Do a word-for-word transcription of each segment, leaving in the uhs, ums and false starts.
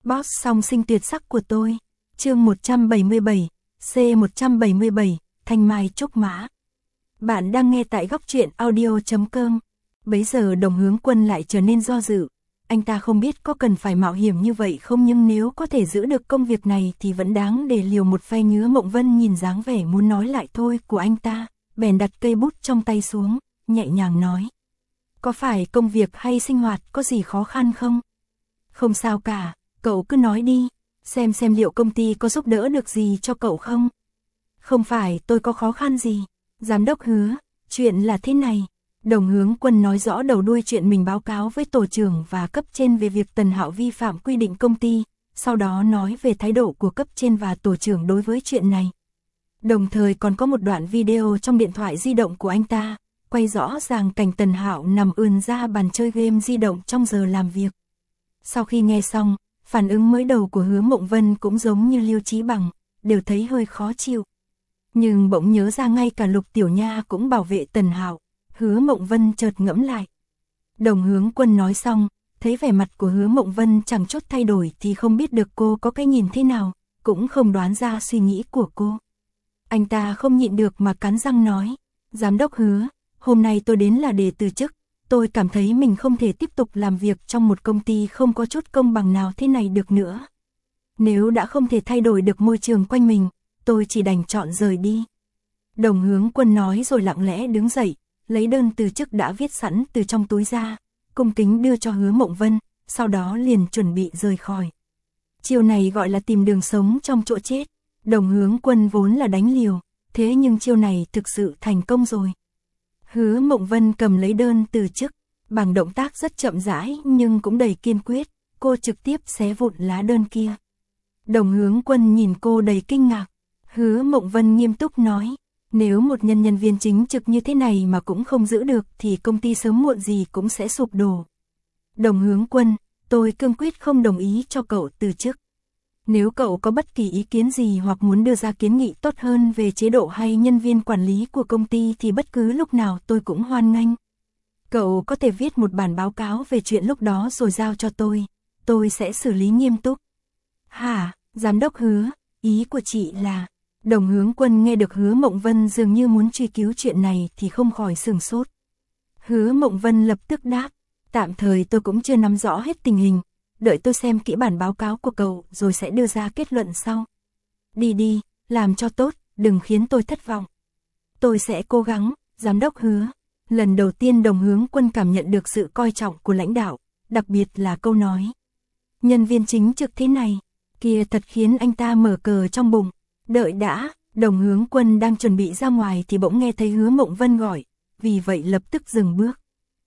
Boss song sinh tuyệt sắc của tôi. Chương một trăm bảy mươi bảy, C một trăm bảy mươi bảy, Thanh Mai Trúc Mã. Bạn đang nghe tại góc truyện audio chấm com. Bấy giờ Đồng Hướng Quân lại trở nên do dự. Anh ta không biết có cần phải mạo hiểm như vậy không, nhưng nếu có thể giữ được công việc này thì vẫn đáng để liều một phen. Hứa Mộng Vân nhìn dáng vẻ muốn nói lại thôi của anh ta, bèn đặt cây bút trong tay xuống, nhẹ nhàng nói. Có phải công việc hay sinh hoạt có gì khó khăn không? Không sao cả, cậu cứ nói đi, xem xem liệu công ty có giúp đỡ được gì cho cậu không? Không phải tôi có khó khăn gì. Giám đốc Hứa, chuyện là thế này. Đồng Hướng Quân nói rõ đầu đuôi chuyện mình báo cáo với tổ trưởng và cấp trên về việc Tần Hạo vi phạm quy định công ty, sau đó nói về thái độ của cấp trên và tổ trưởng đối với chuyện này. Đồng thời còn có một đoạn video trong điện thoại di động của anh ta, quay rõ ràng cảnh Tần Hạo nằm ườn ra bàn chơi game di động trong giờ làm việc. Sau khi nghe xong, phản ứng mới đầu của Hứa Mộng Vân cũng giống như Liêu Chí Bằng, đều thấy hơi khó chịu. Nhưng bỗng nhớ ra ngay cả Lục Tiểu Nha cũng bảo vệ Tần Hạo, Hứa Mộng Vân chợt ngẫm lại. Đồng Hướng Quân nói xong, thấy vẻ mặt của Hứa Mộng Vân chẳng chút thay đổi thì không biết được cô có cái nhìn thế nào, cũng không đoán ra suy nghĩ của cô. Anh ta không nhịn được mà cắn răng nói, Giám đốc Hứa, hôm nay tôi đến là để từ chức, tôi cảm thấy mình không thể tiếp tục làm việc trong một công ty không có chút công bằng nào thế này được nữa. Nếu đã không thể thay đổi được môi trường quanh mình, tôi chỉ đành chọn rời đi. Đồng Hướng Quân nói rồi lặng lẽ đứng dậy, lấy đơn từ chức đã viết sẵn từ trong túi ra, cung kính đưa cho Hứa Mộng Vân, sau đó liền chuẩn bị rời khỏi. Chiêu này gọi là tìm đường sống trong chỗ chết. Đồng Hướng Quân vốn là đánh liều, thế nhưng chiêu này thực sự thành công rồi. Hứa Mộng Vân cầm lấy đơn từ chức, bằng động tác rất chậm rãi nhưng cũng đầy kiên quyết, cô trực tiếp xé vụn lá đơn kia. Đồng Hướng Quân nhìn cô đầy kinh ngạc. Hứa Mộng Vân nghiêm túc nói, nếu một nhân nhân viên chính trực như thế này mà cũng không giữ được thì công ty sớm muộn gì cũng sẽ sụp đổ. Đồng Hướng Quân, tôi cương quyết không đồng ý cho cậu từ chức. Nếu cậu có bất kỳ ý kiến gì hoặc muốn đưa ra kiến nghị tốt hơn về chế độ hay nhân viên quản lý của công ty thì bất cứ lúc nào tôi cũng hoan nghênh. Cậu có thể viết một bản báo cáo về chuyện lúc đó rồi giao cho tôi, tôi sẽ xử lý nghiêm túc. Hả, Giám đốc Hứa, ý của chị là... Đồng Hướng Quân nghe được Hứa Mộng Vân dường như muốn truy cứu chuyện này thì không khỏi sửng sốt. Hứa Mộng Vân lập tức đáp, tạm thời tôi cũng chưa nắm rõ hết tình hình, đợi tôi xem kỹ bản báo cáo của cậu rồi sẽ đưa ra kết luận sau. Đi đi, làm cho tốt, đừng khiến tôi thất vọng. Tôi sẽ cố gắng, Giám đốc Hứa. Lần đầu tiên Đồng Hướng Quân cảm nhận được sự coi trọng của lãnh đạo, đặc biệt là câu nói. Nhân viên chính trực thế này, kia thật khiến anh ta mở cờ trong bụng. Đợi đã, Đồng Hướng Quân đang chuẩn bị ra ngoài thì bỗng nghe thấy Hứa Mộng Vân gọi, vì vậy lập tức dừng bước.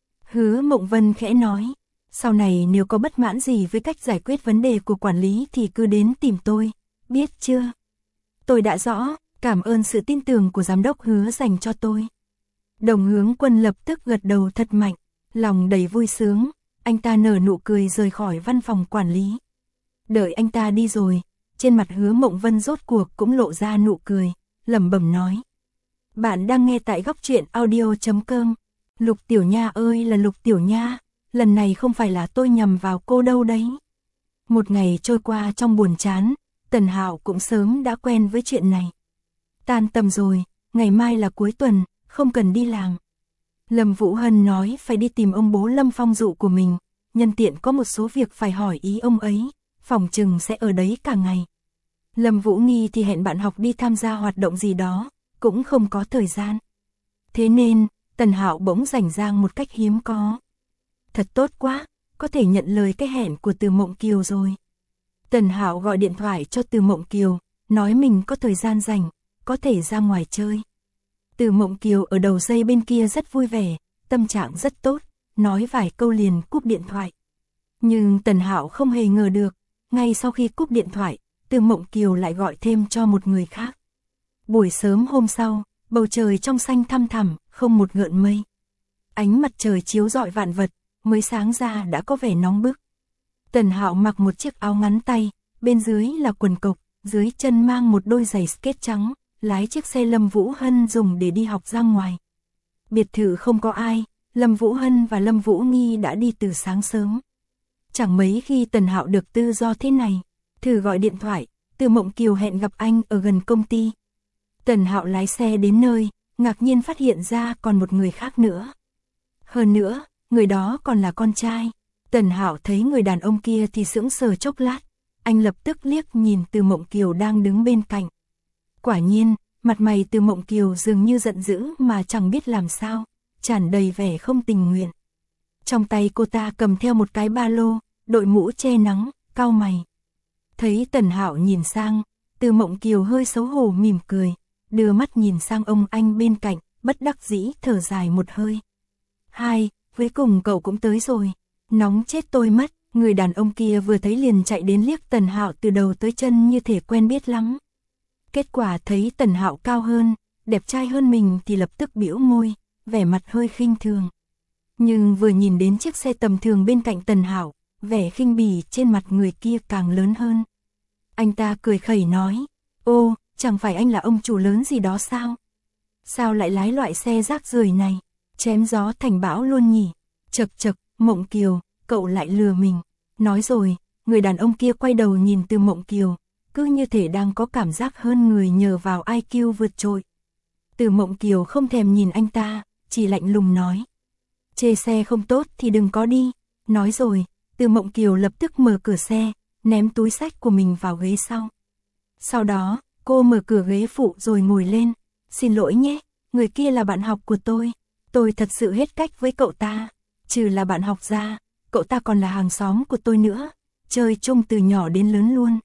Hứa Mộng Vân khẽ nói, sau này nếu có bất mãn gì với cách giải quyết vấn đề của quản lý thì cứ đến tìm tôi, biết chưa? Tôi đã rõ, cảm ơn sự tin tưởng của Giám đốc Hứa dành cho tôi. Đồng Hướng Quân lập tức gật đầu thật mạnh, lòng đầy vui sướng, anh ta nở nụ cười rời khỏi văn phòng quản lý. Đợi anh ta đi rồi, trên mặt Hứa Mộng Vân rốt cuộc cũng lộ ra nụ cười, lẩm bẩm nói. Bạn đang nghe tại góc truyện audio chấm com. Lục Tiểu Nha ơi là Lục Tiểu Nha, lần này không phải là tôi nhầm vào cô đâu đấy. Một ngày trôi qua trong buồn chán, Tần Hạo cũng sớm đã quen với chuyện này. Tan tầm rồi, ngày mai là cuối tuần, không cần đi làm. Lâm Vũ Hân nói phải đi tìm ông bố Lâm Phong Dụ của mình, nhân tiện có một số việc phải hỏi ý ông ấy. Phòng chừng sẽ ở đấy cả ngày. Lâm Vũ Nghi thì hẹn bạn học đi tham gia hoạt động gì đó, cũng không có thời gian. Thế nên, Tần Hạo bỗng rảnh rang một cách hiếm có. Thật tốt quá, có thể nhận lời cái hẹn của Từ Mộng Kiều rồi. Tần Hạo gọi điện thoại cho Từ Mộng Kiều, nói mình có thời gian rảnh, có thể ra ngoài chơi. Từ Mộng Kiều ở đầu dây bên kia rất vui vẻ, tâm trạng rất tốt, nói vài câu liền cúp điện thoại. Nhưng Tần Hạo không hề ngờ được, ngay sau khi cúp điện thoại, Từ Mộng Kiều lại gọi thêm cho một người khác. Buổi sớm hôm sau, bầu trời trong xanh thăm thẳm, không một gợn mây. Ánh mặt trời chiếu rọi vạn vật, mới sáng ra đã có vẻ nóng bức. Tần Hạo mặc một chiếc áo ngắn tay, bên dưới là quần cộc, dưới chân mang một đôi giày skate trắng, lái chiếc xe Lâm Vũ Hân dùng để đi học ra ngoài. Biệt thự không có ai, Lâm Vũ Hân và Lâm Vũ Nghi đã đi từ sáng sớm. Chẳng mấy khi Tần Hạo được tự do thế này. Thử gọi điện thoại, Từ Mộng Kiều hẹn gặp anh ở gần công ty. Tần Hạo lái xe đến nơi, ngạc nhiên phát hiện ra còn một người khác nữa. Hơn nữa, người đó còn là con trai. Tần Hạo thấy người đàn ông kia thì sững sờ chốc lát. Anh lập tức liếc nhìn Từ Mộng Kiều đang đứng bên cạnh. Quả nhiên, mặt mày Từ Mộng Kiều dường như giận dữ mà chẳng biết làm sao, tràn đầy vẻ không tình nguyện. Trong tay cô ta cầm theo một cái ba lô, đội mũ che nắng, cau mày. Thấy Tần Hạo nhìn sang, Từ Mộng Kiều hơi xấu hổ mỉm cười, đưa mắt nhìn sang ông anh bên cạnh, bất đắc dĩ thở dài một hơi. Hai, cuối cùng cậu cũng tới rồi, nóng chết tôi mất. Người đàn ông kia vừa thấy liền chạy đến liếc Tần Hạo từ đầu tới chân như thể quen biết lắm. Kết quả thấy Tần Hạo cao hơn, đẹp trai hơn mình thì lập tức bĩu môi, vẻ mặt hơi khinh thường. Nhưng vừa nhìn đến chiếc xe tầm thường bên cạnh Tần Hạo, vẻ khinh bỉ trên mặt người kia càng lớn hơn. Anh ta cười khẩy nói, ô, chẳng phải anh là ông chủ lớn gì đó sao? Sao lại lái loại xe rác rưởi này, chém gió thành bão luôn nhỉ? Chật chật, Mộng Kiều, cậu lại lừa mình. Nói rồi, người đàn ông kia quay đầu nhìn Từ Mộng Kiều, cứ như thể đang có cảm giác hơn người nhờ vào i kiu vượt trội. Từ Mộng Kiều không thèm nhìn anh ta, chỉ lạnh lùng nói. Chê xe không tốt thì đừng có đi. Nói rồi, Từ Mộng Kiều lập tức mở cửa xe, ném túi xách của mình vào ghế sau. Sau đó, cô mở cửa ghế phụ rồi ngồi lên. Xin lỗi nhé, người kia là bạn học của tôi. Tôi thật sự hết cách với cậu ta. Trừ là bạn học ra, cậu ta còn là hàng xóm của tôi nữa. Chơi chung từ nhỏ đến lớn luôn.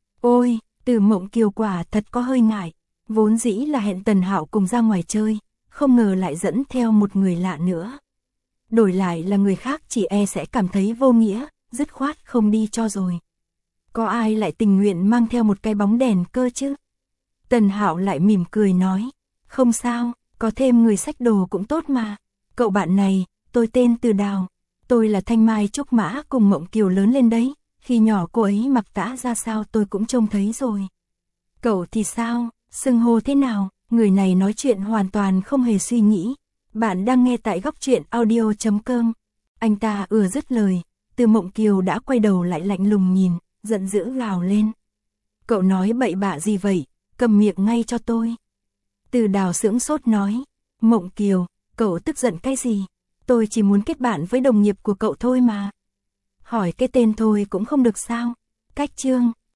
Ôi, Từ Mộng Kiều quả thật có hơi ngại. Vốn dĩ là hẹn Tần Hạo cùng ra ngoài chơi, không ngờ lại dẫn theo một người lạ nữa. Đổi lại là người khác chỉ e sẽ cảm thấy vô nghĩa, dứt khoát không đi cho rồi. Có ai lại tình nguyện mang theo một cái bóng đèn cơ chứ? Tần Hạo lại mỉm cười nói, không sao, có thêm người xách đồ cũng tốt mà. Cậu bạn này, tôi tên Từ Đào, tôi là Thanh Mai Trúc Mã cùng Mộng Kiều lớn lên đấy, khi nhỏ cô ấy mặc tã ra sao tôi cũng trông thấy rồi. Cậu thì sao, xưng hô thế nào? Người này nói chuyện hoàn toàn không hề suy nghĩ. Bạn đang nghe tại góc truyện audio chấm com. Anh ta ừa dứt lời, Từ Mộng Kiều đã quay đầu lại lạnh lùng nhìn, giận dữ gào lên. Cậu nói bậy bạ gì vậy, cầm miệng ngay cho tôi. Từ Đào sững sốt nói, Mộng Kiều, cậu tức giận cái gì? Tôi chỉ muốn kết bạn với đồng nghiệp của cậu thôi mà. Hỏi cái tên thôi cũng không được sao? Cách chương,